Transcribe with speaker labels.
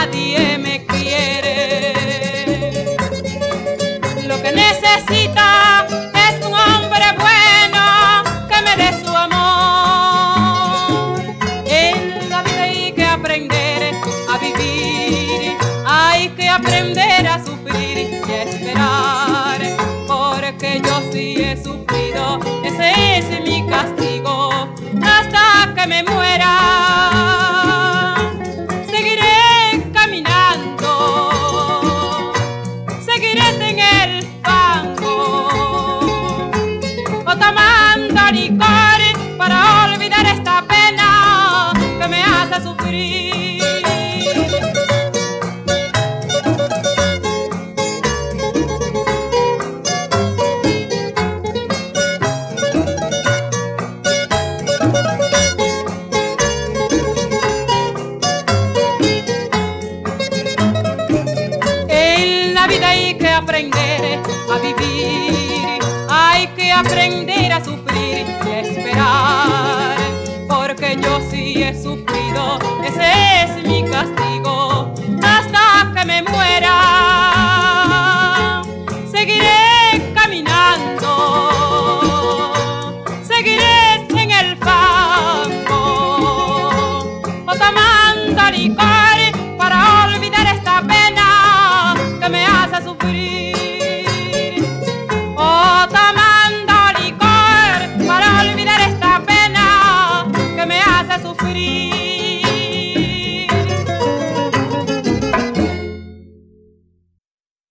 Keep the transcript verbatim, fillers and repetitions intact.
Speaker 1: nadie me quiere. Lo que necesita es un hombre bueno que me dé su amor. En la vida hay que aprender a vivir, hay que aprender a sufrir y a esperar, porque yo sí he sufrido, ese es mi castigo, hasta que me muera. Seguiré caminando, seguiré en el fango, o tomando licor para olvidar esta pena que me hace sufrir. Aprender a vivir, hay que aprender a sufrir y a esperar, porque yo sí he sufrido ese